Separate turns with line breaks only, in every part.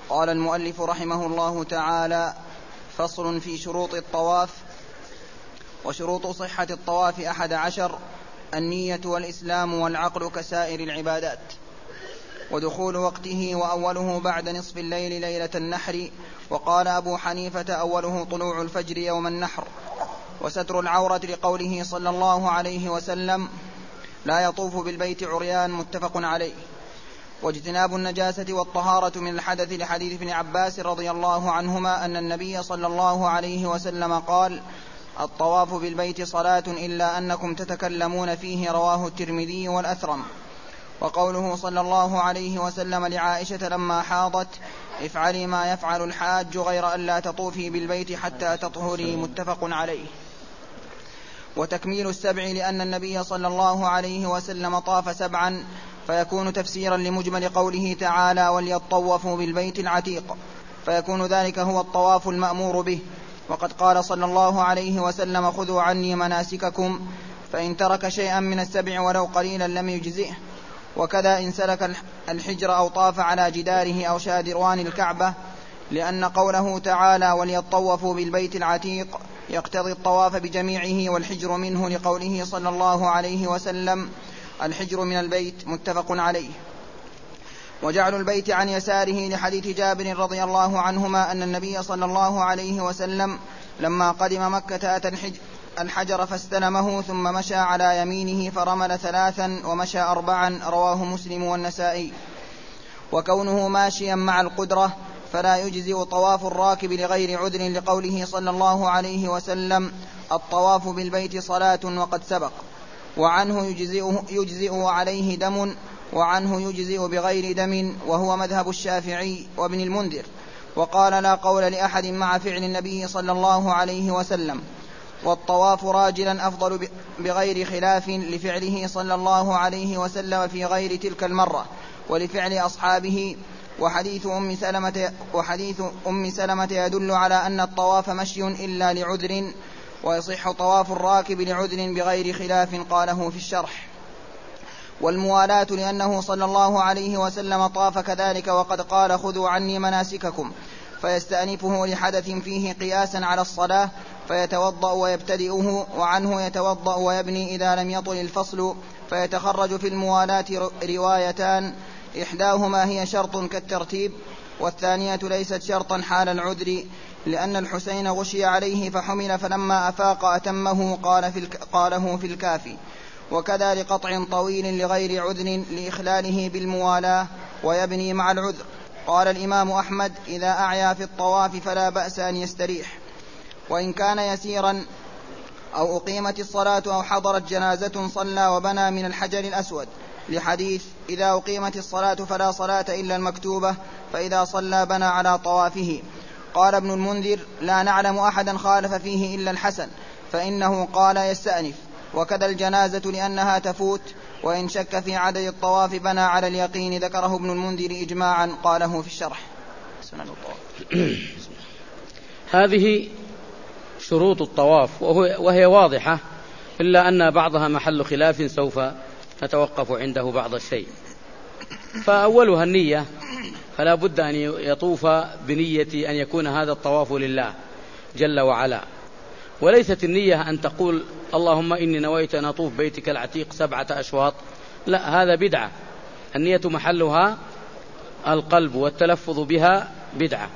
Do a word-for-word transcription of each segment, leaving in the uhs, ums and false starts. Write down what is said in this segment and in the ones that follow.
قال المؤلف رحمه الله تعالى: فصل في شروط الطواف. وشروط صحة الطواف أحد عشر: النية والإسلام والعقل كسائر العبادات، ودخول وقته وأوله بعد نصف الليل ليلة النحر، وقال أبو حنيفة أوله طلوع الفجر يوم النحر، وستر العورة لقوله صلى الله عليه وسلم: لا يطوف بالبيت عريان، متفق عليه، واجتناب النجاسة والطهارة من الحدث لحديث ابن عباس رضي الله عنهما أن النبي صلى الله عليه وسلم قال: الطواف بالبيت صلاة إلا أنكم تتكلمون فيه، رواه الترمذي والأثرم. وقوله صلى الله عليه وسلم لعائشة لما حاضت: افعلي ما يفعل الحاج غير أن لا تطوفي بالبيت حتى تطهري، متفق عليه. وتكميل السبع لأن النبي صلى الله عليه وسلم طاف سبعا، فيكون تفسيرا لمجمل قوله تعالى: وليطوفوا بالبيت العتيق، فيكون ذلك هو الطواف المأمور به. وقد قال صلى الله عليه وسلم: خذوا عني مناسككم، فإن ترك شيئا من السبع ولو قليلا لم يجزئه. وكذا إن سلك الحجر أو طاف على جداره أو شادروان الكعبة، لأن قوله تعالى: وليطوفوا بالبيت العتيق يقتضي الطواف بجميعه، والحجر منه، لقوله صلى الله عليه وسلم: الحجر من البيت، متفق عليه. وجعل البيت عن يساره لحديث جابر رضي الله عنهما أن النبي صلى الله عليه وسلم لما قدم مكة أتى الحجر فاستلمه، ثم مشى على يمينه فرمل ثلاثا ومشى أربعا، رواه مسلم والنسائي. وكونه ماشيا مع القدرة فلا يجزئ طواف الراكب لغير عذر، لقوله صلى الله عليه وسلم: الطواف بالبيت صلاة، وقد سبق. وعنه يجزئ, يجزئ عليه دم، وعنه يجزئ بغير دم، وهو مذهب الشافعي وابن المنذر. وقال: لا قول لأحد مع فعل النبي صلى الله عليه وسلم. والطواف راجلا أفضل بغير خلاف، لفعله صلى الله عليه وسلم في غير تلك المرة، ولفعل أصحابه. وحديث أم سلمة, وحديث أم سلمة يدل على أن الطواف مشي إلا لعذر، ويصح طواف الراكب لعذر بغير خلاف، قاله في الشرح. والموالاة لأنه صلى الله عليه وسلم طاف كذلك، وقد قال: خذوا عني مناسككم، فيستأنفه لحدث فيه قياسا على الصلاة فيتوضأ ويبتدئه، وعنه يتوضأ ويبني إذا لم يطل الفصل. فيتخرج في الموالاة روايتان: إحداهما هي شرط كالترتيب، والثانية ليست شرطا حال العذر، لأن الحسين غشي عليه فحمل، فلما أفاق أتمه، قال في الك... قاله في الكافي. وكذا لقطع طويل لغير عذر لإخلاله بالموالاة، ويبني مع العذر. قال الإمام أحمد: إذا أعيا في الطواف فلا بأس أن يستريح، وإن كان يسيرا أو أقيمت الصلاة أو حضرت جنازة صلى وبنى من الحجر الأسود، لحديث: إذا أقيمت الصلاة فلا صلاة إلا المكتوبة، فإذا صلى بنى على طوافه. قال ابن المنذر: لا نعلم أحدا خالف فيه إلا الحسن، فإنه قال يستأنف. وكذا الجنازة لأنها تفوت، وإن شك في عدد الطواف بنى على اليقين، ذكره ابن المنذر إجماعا، قاله في الشرح.
هذه شروط الطواف وهي واضحة، إلا أن بعضها محل خلاف سوف نتوقف عنده بعض الشيء. فأولها النية، فلا بد أن يطوف بنية أن يكون هذا الطواف لله جل وعلا، وليست النية أن تقول: اللهم إني نويت أن أطوف بيتك العتيق سبعة أشواط. لا، هذا بدعة. النية محلها القلب، والتلفظ بها بدعة،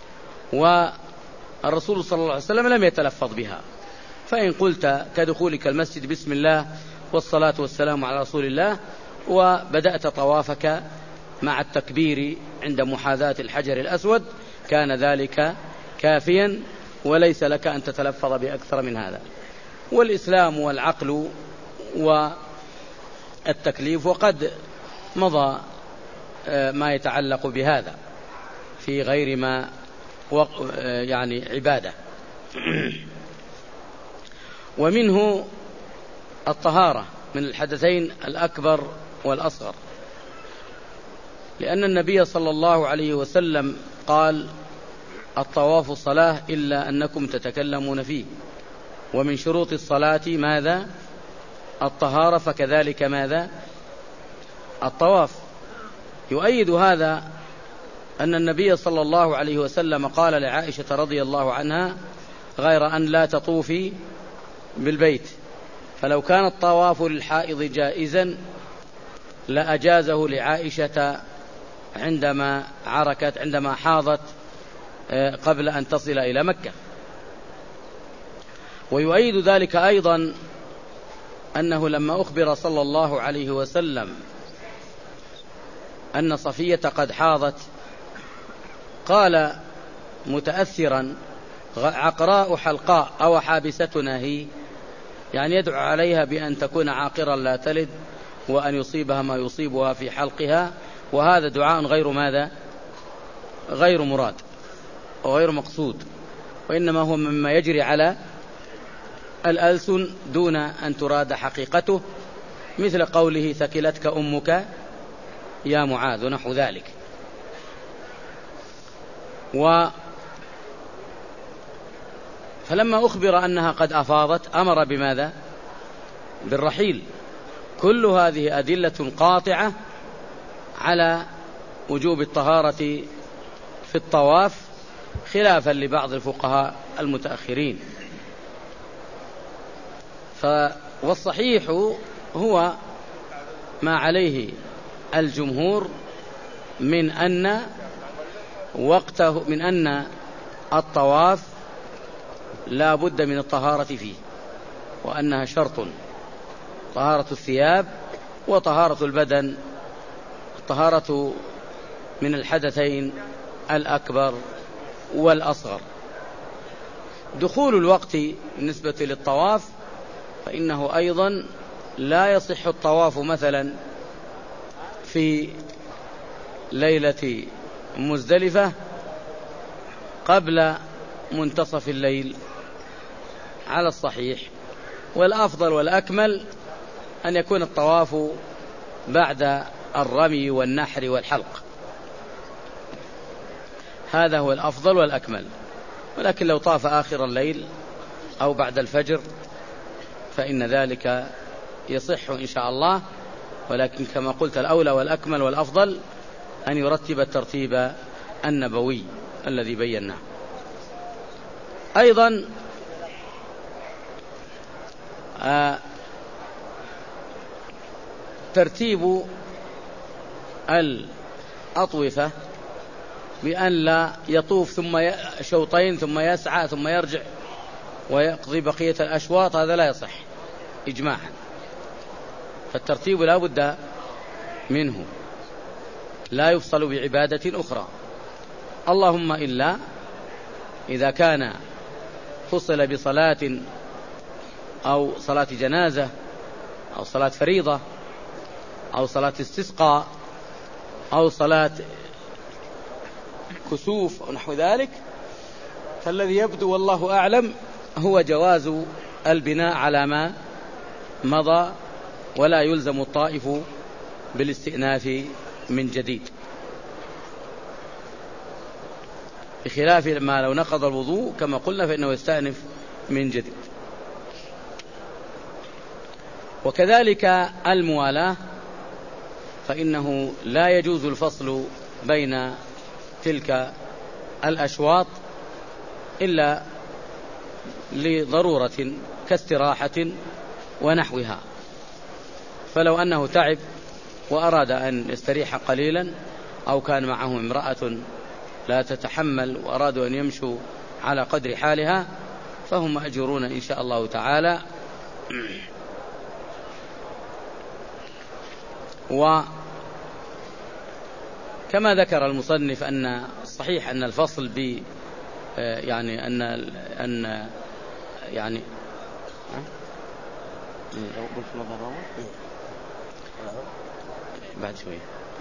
والرسول صلى الله عليه وسلم لم يتلفظ بها. فإن قلت كدخولك المسجد بسم الله والصلاة والسلام على رسول الله، وبدأت طوافك مع التكبير عند محاذاة الحجر الأسود، كان ذلك كافيا، وليس لك أن تتلفظ بأكثر من هذا. والإسلام والعقل والتكليف، وقد مضى ما يتعلق بهذا في غير ما يعني عبادة. ومنه الطهارة من الحدثين الأكبر والأصغر، لأن النبي صلى الله عليه وسلم قال: الطواف صلاة إلا أنكم تتكلمون فيه. ومن شروط الصلاة ماذا؟ الطهارة، فكذلك ماذا؟ الطواف. يؤيد هذا أن النبي صلى الله عليه وسلم قال لعائشة رضي الله عنها: غير أن لا تطوفي بالبيت، فلو كان الطواف للحائض جائزا لأجازه لعائشة عندما عركت عندما حاضت قبل أن تصل إلى مكة. ويؤيد ذلك أيضا أنه لما أخبر صلى الله عليه وسلم أن صفية قد حاضت قال متأثرا: عقراء حلقاء أو حابستنا هي، يعني يدعو عليها بأن تكون عاقرا لا تلد وأن يصيبها ما يصيبها في حلقها، وهذا دعاء غير ماذا؟ غير مراد وغير مقصود، وإنما هو مما يجري على الألسن دون أن تراد حقيقته، مثل قوله: ثكلتك أمك يا معاذ، ونحو ذلك. و فلما أخبر أنها قد أفاضت أمر بماذا؟ بالرحيل. كل هذه أدلة قاطعة على وجوب الطهارة في الطواف، خلافا لبعض الفقهاء المتأخرين. والصحيح هو ما عليه الجمهور من أن وقته من أن الطواف لا بد من الطهارة فيه، وأنها شرط، طهارة الثياب وطهارة البدن، الطهارة من الحدثين الأكبر والأصغر. دخول الوقت بالنسبة للطواف فإنه أيضا لا يصح الطواف مثلا في ليلة مزدلفة قبل منتصف الليل على الصحيح، والأفضل والأكمل أن يكون الطواف بعد الرمي والنحر والحلق، هذا هو الأفضل والأكمل. ولكن لو طاف آخر الليل أو بعد الفجر فإن ذلك يصح إن شاء الله، ولكن كما قلت الأولى والأكمل والأفضل أن يرتب الترتيب النبوي الذي بيناه. أيضا آه ترتيب الأطوفة بأن لا يطوف ثم شوطين ثم يسعى ثم يرجع ويقضي بقية الأشواط، هذا لا يصح إجماعا، فالترتيب لا بد منه، لا يفصل بعبادة أخرى، اللهم إلا إذا كان فصل بصلاة أو صلاة جنازة أو صلاة فريضة أو صلاة استسقاء أو صلاة كسوف أو نحو ذلك، فالذي يبدو والله أعلم هو جواز البناء على ما مضى، ولا يلزم الطائف بالاستئناف من جديد، بخلاف ما لو نقض الوضوء كما قلنا فإنه يستأنف من جديد. وكذلك الموالاة، فإنه لا يجوز الفصل بين تلك الأشواط إلا لضرورة كاستراحة ونحوها، فلو أنه تعب وأراد أن يستريح قليلا أو كان معه امرأة لا تتحمل وأرادوا أن يمشوا على قدر حالها فهم مأجورون إن شاء الله تعالى. وكما ذكر المصنف أن الصحيح أن الفصل ب يعني أن أن يعني بعد شوية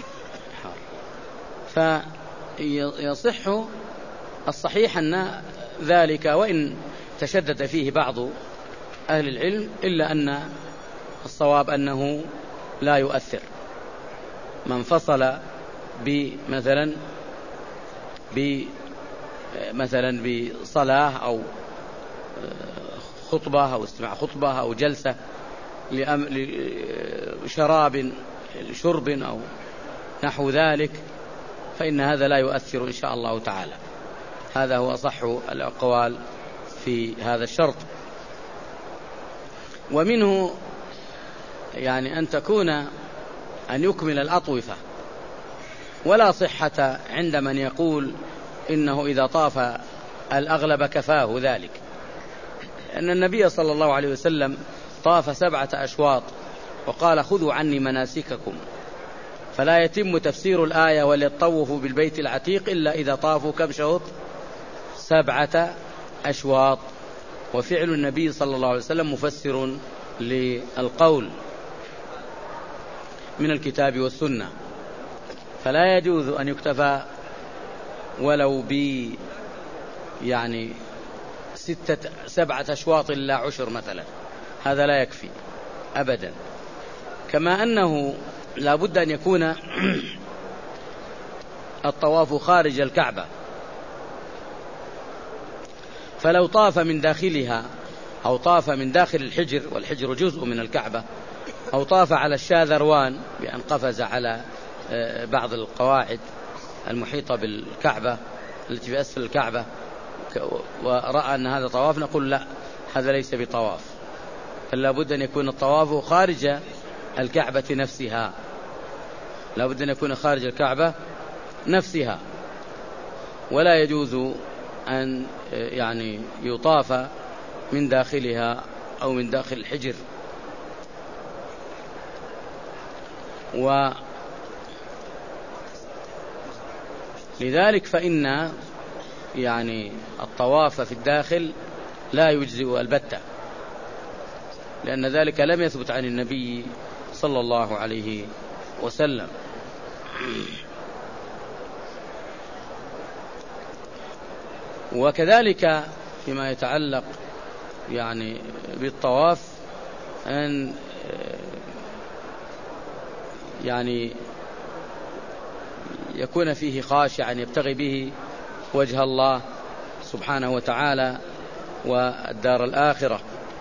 فيصح الصحيح أن ذلك، وإن تشدد فيه بعض أهل العلم، إلا أن الصواب أنه لا يؤثر. من فصل بمثلا بمثلا بصلاة أو خطبة أو استماع خطبة أو جلسة لشراب شرب أو نحو ذلك، فإن هذا لا يؤثر إن شاء الله تعالى. هذا هو أصح الأقوال في هذا الشرط. ومنه يعني أن تكون أن يكمل الأطوفة، ولا صحة عند من يقول إنه إذا طاف الأغلب كفاه ذلك، أن النبي صلى الله عليه وسلم طاف سبعة أشواط وقال خذوا عني مناسككم، فلا يتم تفسير الآية وليطوفوا بالبيت العتيق إلا إذا طافوا كم شوط؟ سبعة أشواط. وفعل النبي صلى الله عليه وسلم مفسر للقول من الكتاب والسنة، فلا يجوز أن يكتفى ولو ب يعني ستة سبعة أشواط إلا عشر مثلا، هذا لا يكفي أبدا. كما أنه لا بد أن يكون الطواف خارج الكعبة، فلو طاف من داخلها أو طاف من داخل الحجر، والحجر جزء من الكعبة، أو طاف على الشاذروان بأن قفز على بعض القواعد المحيطة بالكعبة التي في أسفل الكعبة ورأى أن هذا طواف، نقول لا، هذا ليس بطواف، فلا بد أن يكون الطواف خارج الكعبة نفسها، لا بد أن يكون خارج الكعبة نفسها، ولا يجوز أن يعني يطاف من داخلها أو من داخل الحجر. ولذلك فإن يعني الطواف في الداخل لا يجزئ البتة، لأن ذلك لم يثبت عن النبي صلى الله عليه وسلم. وكذلك فيما يتعلق يعني بالطواف أن يعني يكون فيه خاشعا يبتغي به وجه الله سبحانه وتعالى والدار الآخرة.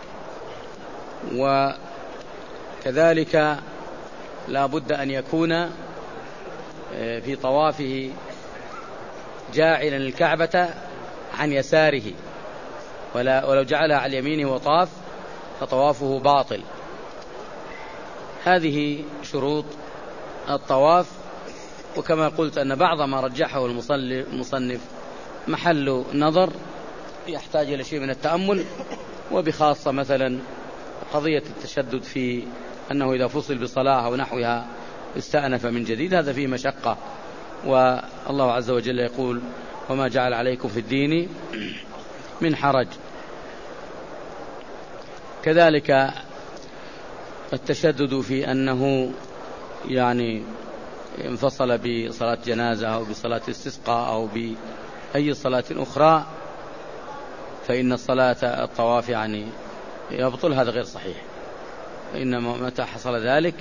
وكذلك لا بد أن يكون في طوافه جاعلا الكعبة عن يساره، ولا ولو جعلها على يمينه وطاف فطوافه باطل. هذه شروط الطواف. وكما قلت أن بعض ما رجحه المصنف محل نظر يحتاج إلى شيء من التأمل، وبخاصة مثلا قضية التشدد في أنه إذا فصل بصلاة أو نحوها استأنف من جديد، هذا فيه مشقة. والله عز وجل يقول وما جعل عليكم في الدين من حرج. كذلك التشدد في أنه يعني انفصل بصلاة جنازة أو بصلاة استسقاء أو بأي صلاة أخرى فإن الصلاة الطواف يعني يبطل، هذا غير صحيح. إنما متى حصل ذلك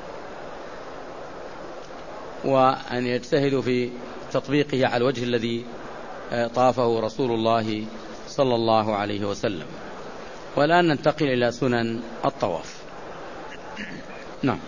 وأن يجتهدوا في تطبيقه على الوجه الذي طافه رسول الله صلى الله عليه وسلم. والآن ننتقل إلى سنن الطواف. نعم.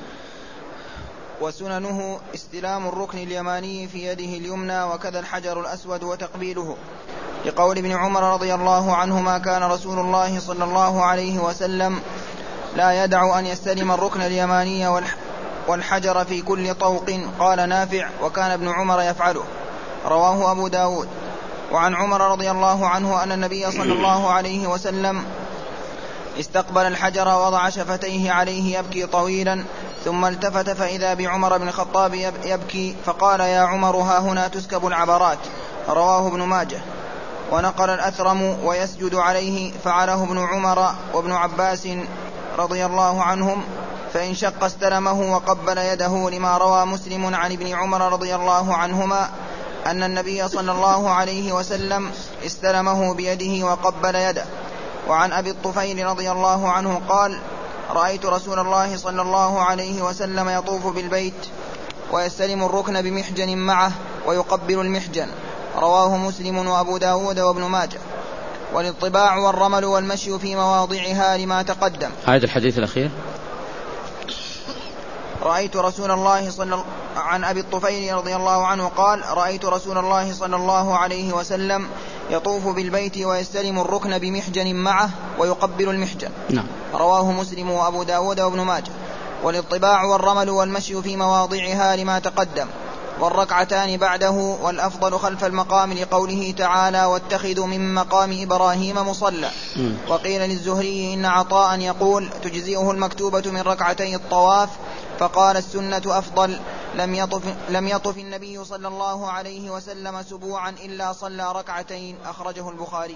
وسننه استلام الركن اليماني في يده اليمنى، وكذا الحجر الأسود وتقبيله، لقول ابن عمر رضي الله عنهما كان رسول الله صلى الله عليه وسلم لا يدع أن يستلم الركن اليماني والحجر في كل طوق. قال نافع وكان ابن عمر يفعله، رواه أبو داود. وعن عمر رضي الله عنه أن النبي صلى الله عليه وسلم استقبل الحجر ووضع شفتيه عليه يبكي طويلا، ثم التفت فإذا بعمر بن الخطاب يبكي فقال يا عمر ها هنا تسكب العبرات، رواه ابن ماجه. ونقل الأثرم ويسجد عليه فعله ابن عمر وابن عباس رضي الله عنهم، فإن شق استلمه وقبل يده، لما روى مسلم عن ابن عمر رضي الله عنهما أن النبي صلى الله عليه وسلم استلمه بيده وقبل يده. وعن أبي الطفيل رضي الله عنه قال رأيت رسول الله صلى الله عليه وسلم يطوف بالبيت ويستلم الركن بمحجن معه ويقبل المحجن، رواه مسلم وأبو داود وابن ماجه. والاطباع والرمل والمشي في مواضعها لما تقدم.
هذا الحديث الأخير.
رأيت رسول الله صلى عن أبي الطفيل رضي الله عنه قال رأيت رسول الله صلى الله عليه وسلم يطوف بالبيت ويستلم الركن بمحجن معه ويقبل المحجن.
نعم.
رواه مسلم وأبو داود وابن ماجه. والاطباع والرمل والمشي في مواضعها لما تقدم، والركعتان بعده، والأفضل خلف المقام لقوله تعالى واتخذوا من مقام إبراهيم مصلى. وقيل للزهري إن عطاء يقول تجزئه المكتوبة من ركعتي الطواف، فقال السنة أفضل. لم يطف, لم يطف النبي صلى الله عليه وسلم سبوعا إلا صلى ركعتين، أخرجه البخاري.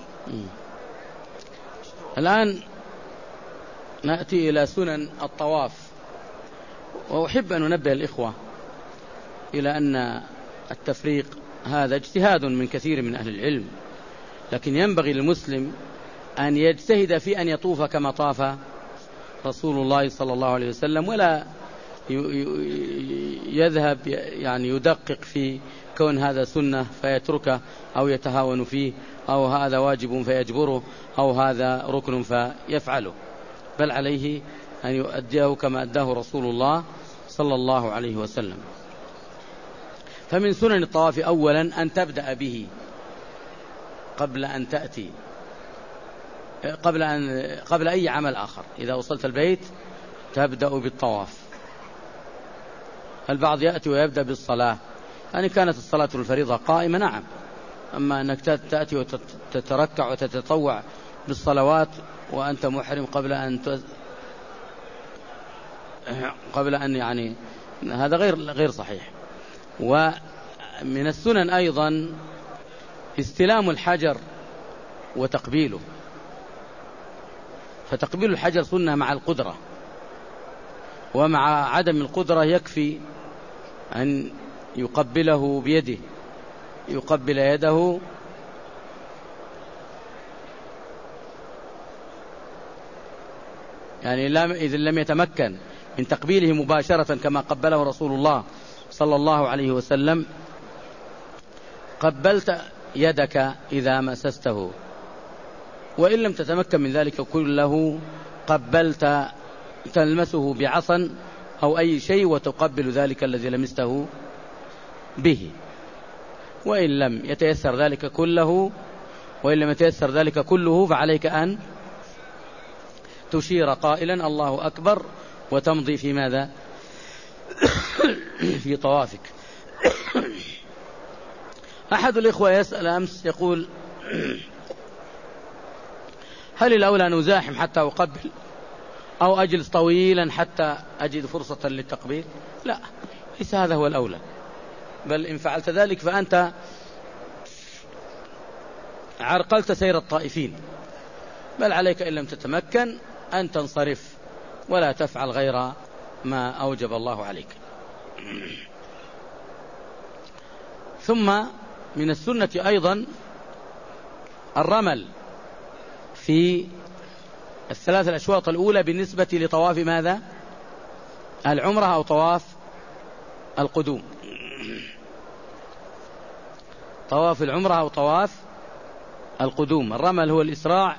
الآن نأتي إلى سنن الطواف، وأحب أن أنبه الإخوة إلى أن التفريق هذا اجتهاد من كثير من أهل العلم، لكن ينبغي للمسلم أن يجتهد في أن يطوف كما طاف رسول الله صلى الله عليه وسلم، ولا يذهب يعني يدقق في كون هذا سنة فيتركه أو يتهاون فيه، أو هذا واجب فيجبره، أو هذا ركن فيفعله، بل عليه أن يؤديه كما أداه رسول الله صلى الله عليه وسلم. فمن سنن الطواف أولا أن تبدأ به قبل أن تأتي قبل أن قبل أي عمل آخر. إذا وصلت البيت تبدأ بالطواف. البعض يأتي ويبدأ بالصلاة، يعني كانت الصلاة الفريضة قائمة نعم، أما أنك تأتي وتتركع وتتطوع بالصلوات وأنت محرم قبل أن ت... قبل أن يعني هذا غير غير صحيح. ومن السنن أيضا استلام الحجر وتقبيله، فتقبيل الحجر سنة مع القدرة، ومع عدم القدرة يكفي أن يقبله بيده، يقبل يده يعني إذا لم يتمكن من تقبيله مباشرة كما قبله رسول الله صلى الله عليه وسلم، قبلت يدك إذا مسسته، وإن لم تتمكن من ذلك كله قبلت تلمسه بعصا أو أي شيء وتقبل ذلك الذي لمسته به. وإن لم يتيسر ذلك كله وإن لم يتيسر ذلك كله فعليك أن تشير قائلا الله أكبر وتمضي في ماذا؟ في طوافك. أحد الإخوة يسأل أمس يقول هل الأولى أن أزاحم حتى أقبل أو أجلس طويلا حتى أجد فرصة للتقبيل؟ لا، ليس هذا هو الأولى، بل إن فعلت ذلك فأنت عرقلت سير الطائفين، بل عليك إن لم تتمكن أن تنصرف ولا تفعل غير ما أوجب الله عليك. ثم من السنة أيضا الرمل في الثلاث الأشواط الأولى بالنسبة لطواف ماذا؟ العمرة أو طواف القدوم. طواف العمرة أو طواف القدوم، الرمل هو الإسراع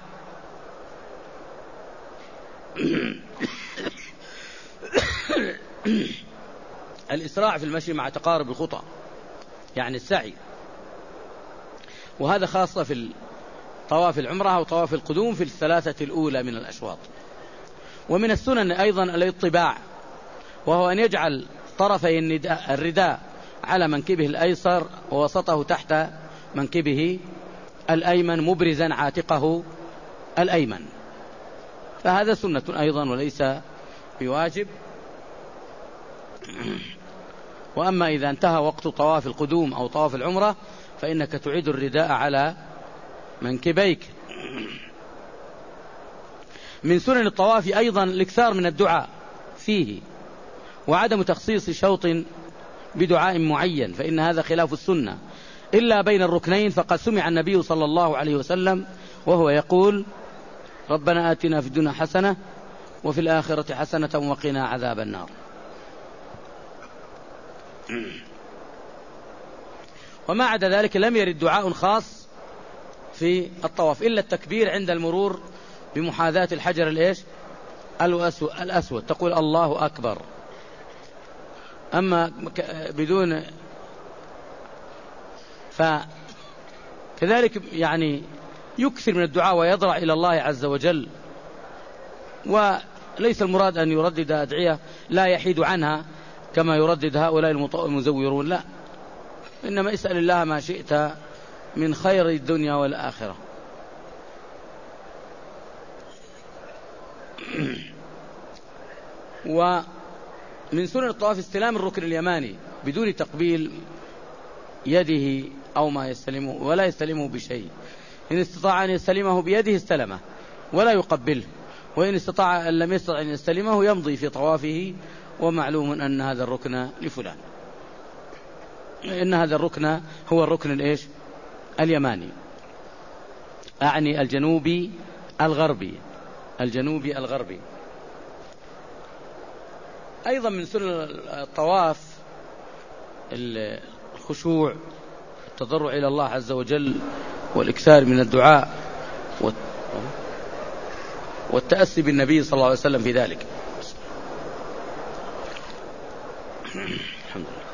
الإسراع في المشي مع تقارب الخطى، يعني السعي، وهذا خاصة في طواف العمرة أو طواف القدوم في الثلاثة الأولى من الأشواط. ومن السنن أيضا الاطباع، وهو أن يجعل طرفي الرداء على منكبه الأيسر ووسطه تحت منكبه الأيمن مبرزا عاتقه الأيمن، فهذا سنة أيضا وليس بواجب. وأما إذا انتهى وقت طواف القدوم أو طواف العمرة فإنك تعيد الرداء على منكبيك. من سنن الطواف أيضا الإكثار من الدعاء فيه، وعدم تخصيص شوط بدعاء معين، فإن هذا خلاف السنة، إلا بين الركنين، فقد سمع النبي صلى الله عليه وسلم وهو يقول ربنا آتنا في الدنيا حسنة وفي الآخرة حسنة وقنا عذاب النار. وما عدا ذلك لم يرد دعاء خاص في الطواف إلا التكبير عند المرور بمحاذاة الحجر الإيش؟ الأسود، تقول الله أكبر. أما بدون فكذلك يعني يكثر من الدعاء ويضرع إلى الله عز وجل، وليس المراد أن يردد أدعية لا يحيد عنها كما يردد هؤلاء المزورون، لا، إنما اسأل الله ما شئت من خير الدنيا والآخرة. ومن سنن الطواف استلام الركن اليماني بدون تقبيل يده أو ما يستلمه، ولا يستلمه بشيء. إن استطاع أن يستلمه بيده استلمه ولا يقبله، وإن استطاع أن لم يستطع أن يستلمه يمضي في طوافه، ومعلوم أن هذا الركن لفلان، إن هذا الركن هو الركن الإيش؟ اليماني، أعني الجنوبي الغربي، الجنوبي الغربي. أيضا من سنن الطواف الخشوع، التضرع إلى الله عز وجل، والإكثار من الدعاء والتأسي بالنبي صلى الله عليه وسلم في ذلك. الحمد لله.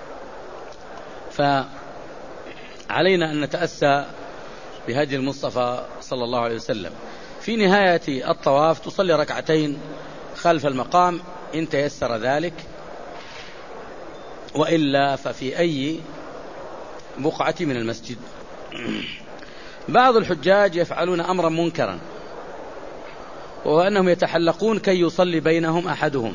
فعلينا أن نتأسى بهدي المصطفى صلى الله عليه وسلم. في نهاية الطواف تصلي ركعتين خلف المقام إن تيسر ذلك، وإلا ففي أي بقعة من المسجد. بعض الحجاج يفعلون أمرا منكرا، وهو أنهم يتحلقون كي يصلي بينهم أحدهم،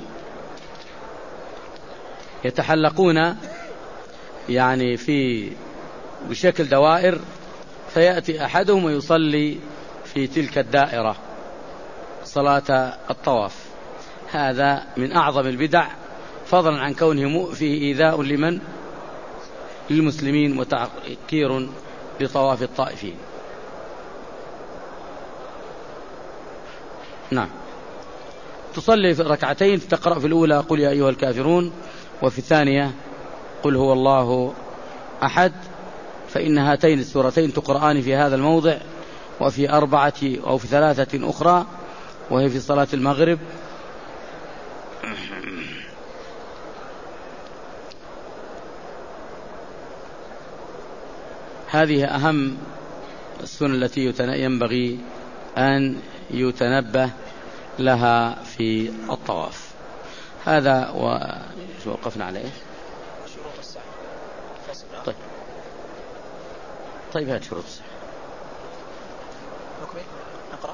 يتحلقون يعني في بشكل دوائر، فيأتي أحدهم ويصلي في تلك الدائرة صلاة الطواف. هذا من أعظم البدع، فضلا عن كونه فيه إيذاء لمن؟ للمسلمين، وتعكير لطواف الطائفين. نعم. تصلي في ركعتين، تقرأ في الأولى قل يا أيها الكافرون، وفي الثانية قل هو الله أحد، فإن هاتين السورتين تقرآن في هذا الموضع، وفي أربعة أو في ثلاثة أخرى، وهي في صلاة المغرب. هذه أهم السنن التي ينبغي أن يتنبه لها في الطواف. هذا ووقفنا على إيش؟
شروط السعي.
طيب طيب هات شروط السعي.
نقرأ.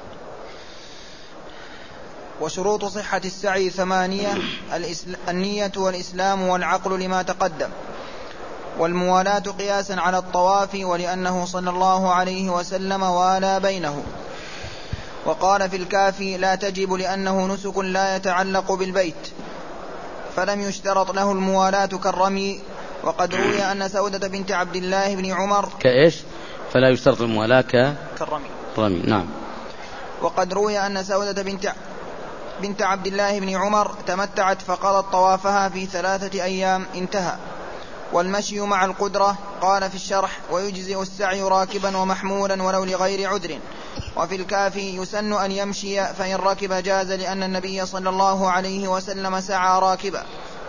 وشروط صحة السعي ثمانية: النية والإسلام والعقل لما تقدم، والموالاة قياسا على الطواف، ولأنه صلى الله عليه وسلم والى بينه. وقال في الكافي: لا تجب لأنه نسك لا يتعلق بالبيت، فلم يشترط له الموالاة كالرمي. وقد روي أن سودة بنت عبد الله بن عمر
كإيش؟ فلا يشترط الموالاة ك...
كالرمي.
رمي. نعم.
وقد روي أن سودة بنت بنت عبد الله بن عمر تمتعت فقضت طوافها في ثلاثة أيام، انتهى. والمشي مع القدرة. قال في الشرح: ويجزئ السعي راكبا ومحمولا ولو لغير عذر. وفي الكافي: يسن أن يمشي، فإن ركب جاز، لأن النبي صلى الله عليه وسلم سعى راكبا.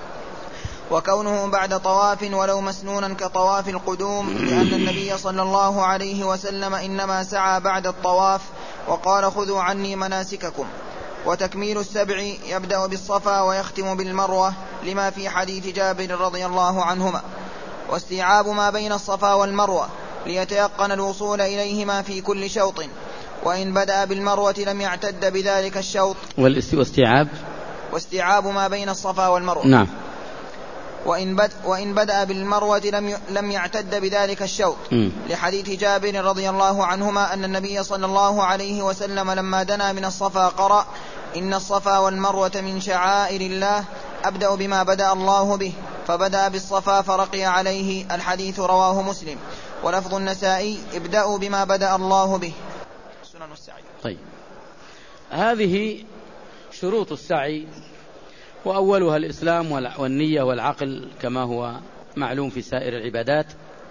وكونه بعد طواف ولو مسنونا كطواف القدوم، لأن النبي صلى الله عليه وسلم إنما سعى بعد الطواف، وقال: خذوا عني مناسككم. وتكميل السبع يبدأ بالصفا ويختم بالمروة، لما في حديث جابر رضي الله عنهما. واستيعاب ما بين الصفا والمروة ليتيقن الوصول إليهما في كل شوط، وإن بدأ بالمروة لم يعتد بذلك الشوط.
واستيعاب
واستيعاب ما بين الصفا والمروة.
نعم.
وإن, بد وإن بدأ بالمروة لم, ي... لم يعتد بذلك الشوط، م. لحديث جابر رضي الله عنهما أن النبي صلى الله عليه وسلم لما دنا من الصفا قرأ: إن الصفا والمروة من شعائر الله، أبدأ بما بدأ الله به، فبدأ بالصفا فرقي عليه. الحديث رواه مسلم. ولفظ النسائي: ابدأوا بما بدأ الله به. سنن السعي.
طيب، هذه شروط السعي، وأولها الإسلام والنية والعقل كما هو معلوم في سائر العبادات.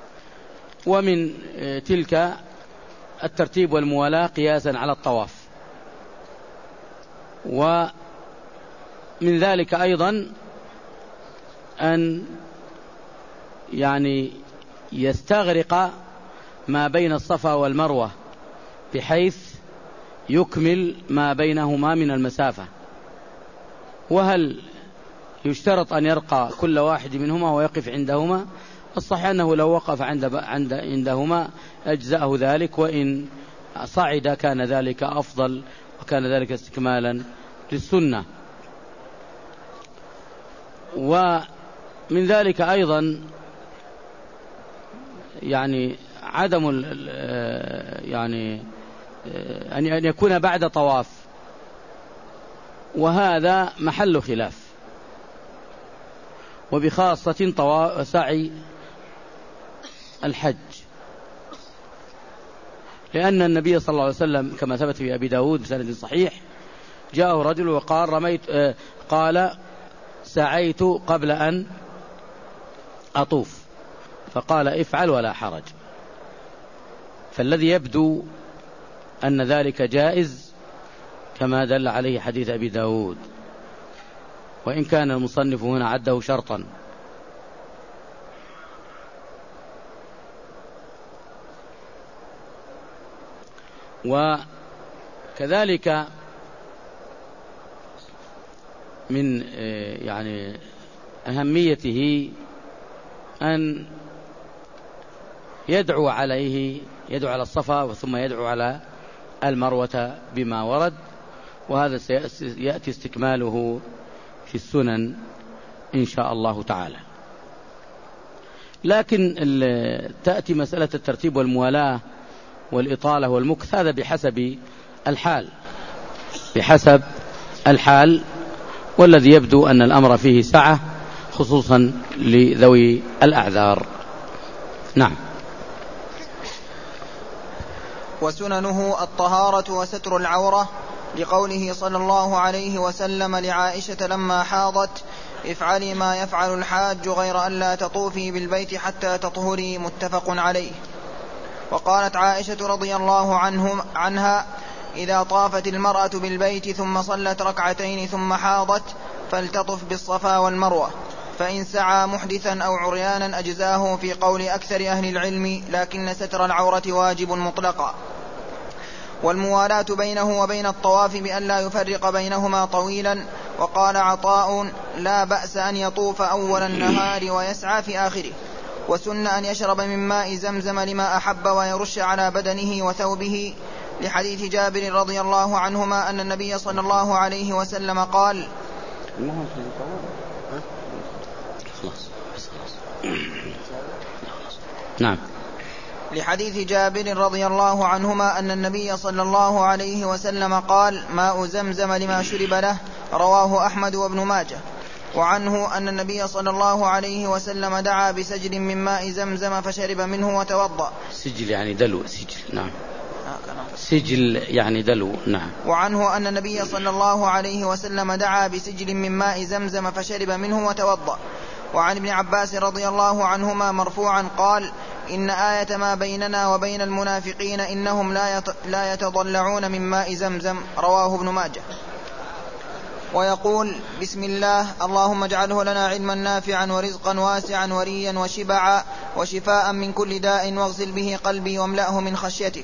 ومن تلك الترتيب والموالاة قياسا على الطواف. ومن ذلك أيضا أن يعني يستغرق ما بين الصفا والمروة بحيث يكمل ما بينهما من المسافة؟ وهل يشترط أن يرقى كل واحد منهما ويقف عندهما؟ الصحيح أنه لو وقف عند عند عندهما أجزأه ذلك، وإن صعد كان ذلك أفضل وكان ذلك استكمالا للسنة. ومن ذلك أيضا يعني عدم يعني أن يكون بعد طواف، وهذا محل خلاف، وبخاصة سعي الحج، لأن النبي صلى الله عليه وسلم كما ثبت في أبي داود بسند صحيح جاءه رجل وقال رميت قال سعيت قبل أن أطوف، فقال افعل ولا حرج. فالذي يبدو أن ذلك جائز كما دل عليه حديث أبي داود، وإن كان المصنف هنا عده شرطا. وكذلك من يعني أهميته أن يدعو عليه يدعو على الصفا ثم يدعو على المروة بما ورد، وهذا سيأتي استكماله في السنن إن شاء الله تعالى. لكن تأتي مسألة الترتيب والموالاة والإطالة والمكث، هذا بحسب الحال بحسب الحال والذي يبدو أن الأمر فيه سعة خصوصا لذوي الأعذار. نعم.
وسننه الطهارة وستر العورة، لقوله صلى الله عليه وسلم لعائشة لما حاضت افعلي ما يفعل الحاج غير أن لا تطوفي بالبيت حتى تطهري، متفق عليه. وقالت عائشة رضي الله عنهم عنها إذا طافت المرأة بالبيت ثم صلت ركعتين ثم حاضت فلتطف بالصفا والمروة، فإن سعى محدثا أو عريانا أجزاه في قول أكثر أهل العلم، لكن ستر العورة واجب مطلقا. والموالاة بينه وبين الطواف بأن لا يفرق بينهما طويلا. وقال عطاء لا بأس أن يطوف أول النهار ويسعى في آخره. وسن أن يشرب من ماء زمزم لما أحب ويرش على بدنه وثوبه، لحديث جابر رضي الله عنهما أن النبي صلى الله عليه وسلم قال
نعم
لحديث جابر رضي الله عنهما أن النبي صلى الله عليه وسلم قال ماء زمزم لما شرب له، رواه أحمد وابن ماجه. وعنه أن النبي صلى الله عليه وسلم دعا بسجل من ماء زمزم فشرب منه وتوضأ.
سجل يعني دلو، سجل نعم سجل يعني دلو نعم.
وعنه أن النبي صلى الله عليه وسلم دعا بسجل من ماء زمزم فشرب منه وتوضأ. وعن ابن عباس رضي الله عنهما مرفوعا قال إن آية ما بيننا وبين المنافقين إنهم لا يتضلعون من ماء زمزم، رواه ابن ماجه. ويقول بسم الله اللهم اجعله لنا علما نافعا ورزقا واسعا وريا وشبعا وشفاء من كل داء واغسل به قلبي واملأه من خشيتك،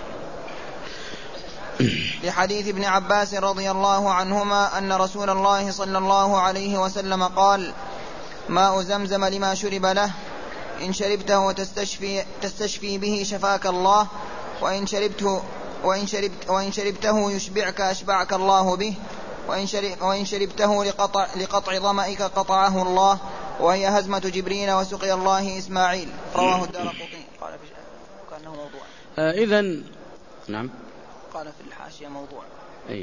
لحديث ابن عباس رضي الله عنهما أن رسول الله صلى الله عليه وسلم قال ماء زمزم لما شرب له، إن شربته تستشفي, تستشفي به شفاك الله، وإن شربته, وإن شربت وإن شربته يشبعك أشبعك الله به، وإن, شرب وإن شربته لقطع, لقطع ظمئك قطعه الله، وهي هزمة جبريل وسقي الله إسماعيل، رواه الدارقطني. قال في كأنه موضوع
آه إذن نعم
قال في الحاشية موضوع.
أي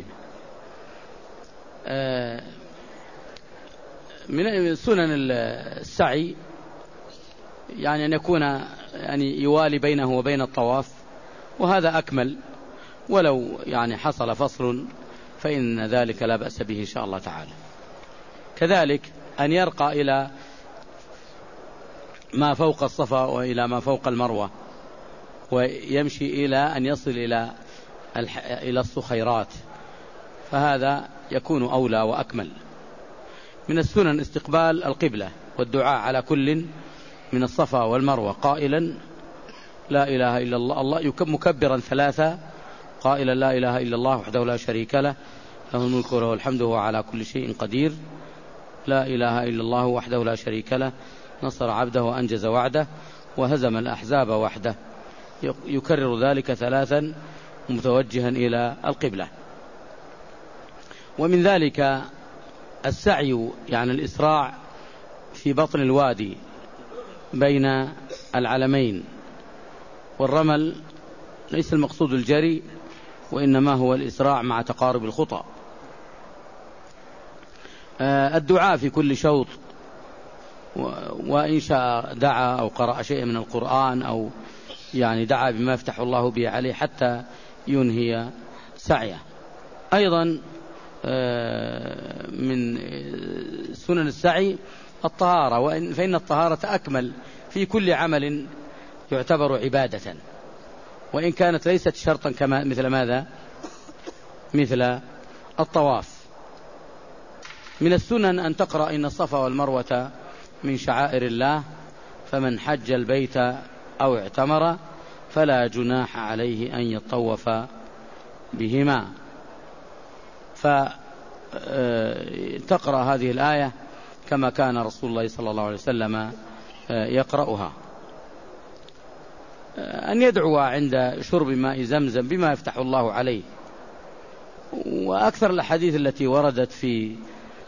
آه من سنن السعي يعني أن يكون يعني يوالي بينه وبين الطواف، وهذا أكمل، ولو يعني حصل فصل فإن ذلك لا بأس به إن شاء الله تعالى. كذلك أن يرقى إلى ما فوق الصفا وإلى ما فوق المروة، ويمشي إلى أن يصل إلى إلى الصخيرات، فهذا يكون أولى وأكمل. من السنن استقبال القبلة والدعاء على كل من الصفا والمروة قائلا لا إله إلا الله الله مكبرا ثلاثة قائلا لا إله إلا الله وحده لا شريك له له الملك وله الحمد وهو على كل شيء قدير لا إله إلا الله وحده لا شريك له نصر عبده وأنجز وعده وهزم الأحزاب وحده. يكرر ذلك ثلاثا متوجها إلى القبلة. ومن ذلك السعي يعني الإسراع في بطن الوادي بين العلمين، والرمل ليس المقصود الجري وإنما هو الإسراع مع تقارب الخطى. الدعاء في كل شوط، وإن شاء دعا أو قرأ شيء من القرآن أو يعني دعا بما يفتح الله به عليه حتى ينهي سعيه. أيضا من سنن السعي الطهارة، فإن الطهارة أكمل في كل عمل يعتبر عبادة، وإن كانت ليست شرطا كما مثل ماذا مثل الطواف. من السنن أن تقرأ إن الصفا والمروة من شعائر الله فمن حج البيت أو اعتمر فلا جناح عليه أن يطوف بهما، فتقرأ هذه الآية كما كان رسول الله صلى الله عليه وسلم يقرأها. أن يدعو عند شرب ماء زمزم بما يفتح الله عليه. وأكثر الأحاديث التي وردت في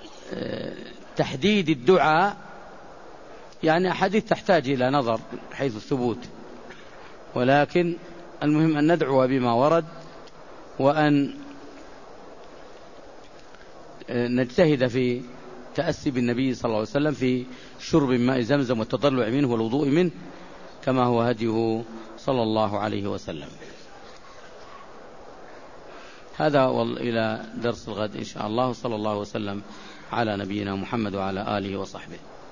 تحديد الدعاء يعني أحاديث تحتاج إلى نظر حيث الثبوت، ولكن المهم أن ندعو بما ورد، وأن نجتهد في تأسي بالنبي صلى الله عليه وسلم في شرب ماء زمزم والتضلع منه والوضوء منه كما هو هديه صلى الله عليه وسلم. هذا إلى درس الغد إن شاء الله. صلى الله وسلم على نبينا محمد وعلى آله وصحبه.